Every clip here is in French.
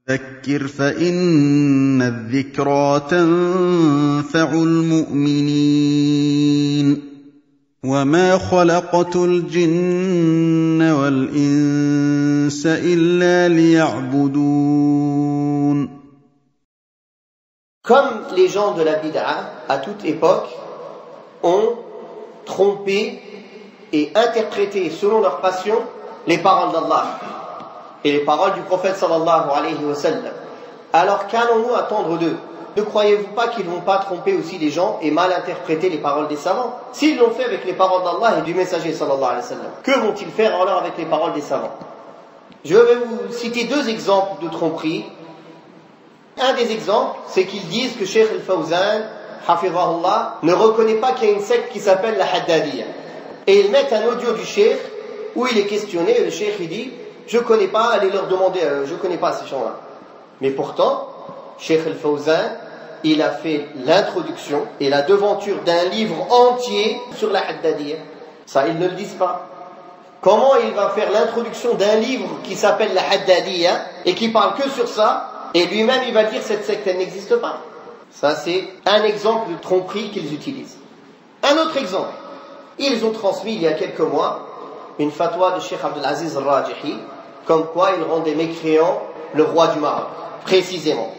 فذكر فإن الذكرى تنفع المؤمنين وما خلقت الجن والإنس إلا ليعبدون. Comme les gens de la bid'a, à toute époque, ont trompé et interprété selon leur passion les paroles d'Allah et les paroles du prophète sallallahu alayhi wa sallam. Alors qu'allons-nous attendre d'eux? Ne croyez-vous pas qu'ils ne vont pas tromper aussi les gens et mal interpréter les paroles des savants? S'ils l'ont fait avec les paroles d'Allah et du messager sallallahu alayhi wa sallam, que vont-ils faire alors avec les paroles des savants? Je vais vous citer deux exemples de tromperie. Un des exemples, c'est qu'ils disent que Cheikh al-Fawzan, hafizahullah, ne reconnaît pas qu'il y a une secte qui s'appelle la Haddadiyya. Et ils mettent un audio du Cheikh où il est questionné et le Cheikh il dit « Je ne connais pas, allez leur demander, je ne connais pas ces gens-là. » Mais pourtant, Cheikh al-Fawzan, il a fait l'introduction et la devanture d'un livre entier sur la Haddadiyya. Ça, ils ne le disent pas. Comment il va faire l'introduction d'un livre qui s'appelle la Haddadiyya et qui parle que sur ça? Et lui-même, il va dire cette secte, elle n'existe pas. Ça, c'est un exemple de tromperie qu'ils utilisent. Un autre exemple. Ils ont transmis, il y a quelques mois, une fatwa de Cheikh Abdelaziz al-Rajihi, comme quoi il rendait mécréant le roi du Maroc, précisément.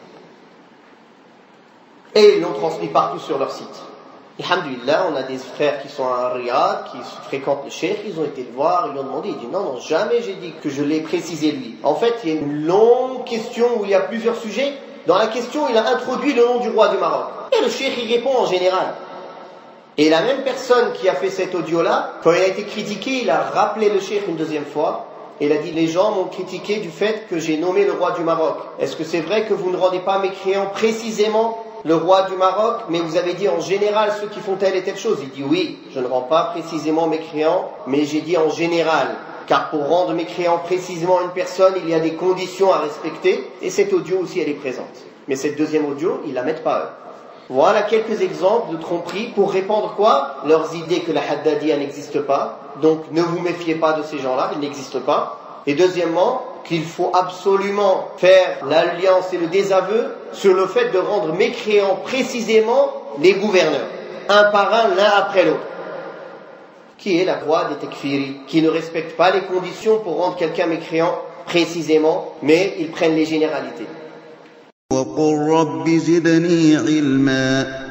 Et ils l'ont transmis partout sur leur site. Alhamdulillah, on a des frères qui sont à Riyad, qui fréquentent le Cheikh, ils ont été le voir, ils lui ont demandé, il dit non, jamais j'ai dit que je l'ai précisé lui. En fait, il y a une longue question où il y a plusieurs sujets. Dans la question, il a introduit le nom du roi du Maroc. Et le Cheikh y répond en général. Et la même personne qui a fait cet audio-là, quand il a été critiqué, il a rappelé le Cheikh une deuxième fois. Et il a dit, les gens m'ont critiqué du fait que j'ai nommé le roi du Maroc. Est-ce que c'est vrai que vous ne rendez pas mécréant précisément le roi du Maroc, mais vous avez dit en général ceux qui font telle et telle chose? Il dit oui, je ne rends pas précisément mécréant, mais j'ai dit en général. Car pour rendre mécréant précisément une personne, il y a des conditions à respecter. Et cette audio aussi, elle est présente. Mais cette deuxième audio, ils la mettent pas eux. Voilà quelques exemples de tromperie pour répandre quoi? Leurs idées que la Haddadiyya n'existe pas. Donc ne vous méfiez pas de ces gens-là, ils n'existent pas. Et deuxièmement, qu'il faut absolument faire l'alliance et le désaveu sur le fait de rendre mécréants précisément les gouverneurs, un par un, l'un après l'autre. Qui est la voie des tekfiri, qui ne respectent pas les conditions pour rendre quelqu'un mécréant précisément, mais ils prennent les généralités. وقل رب زدني علما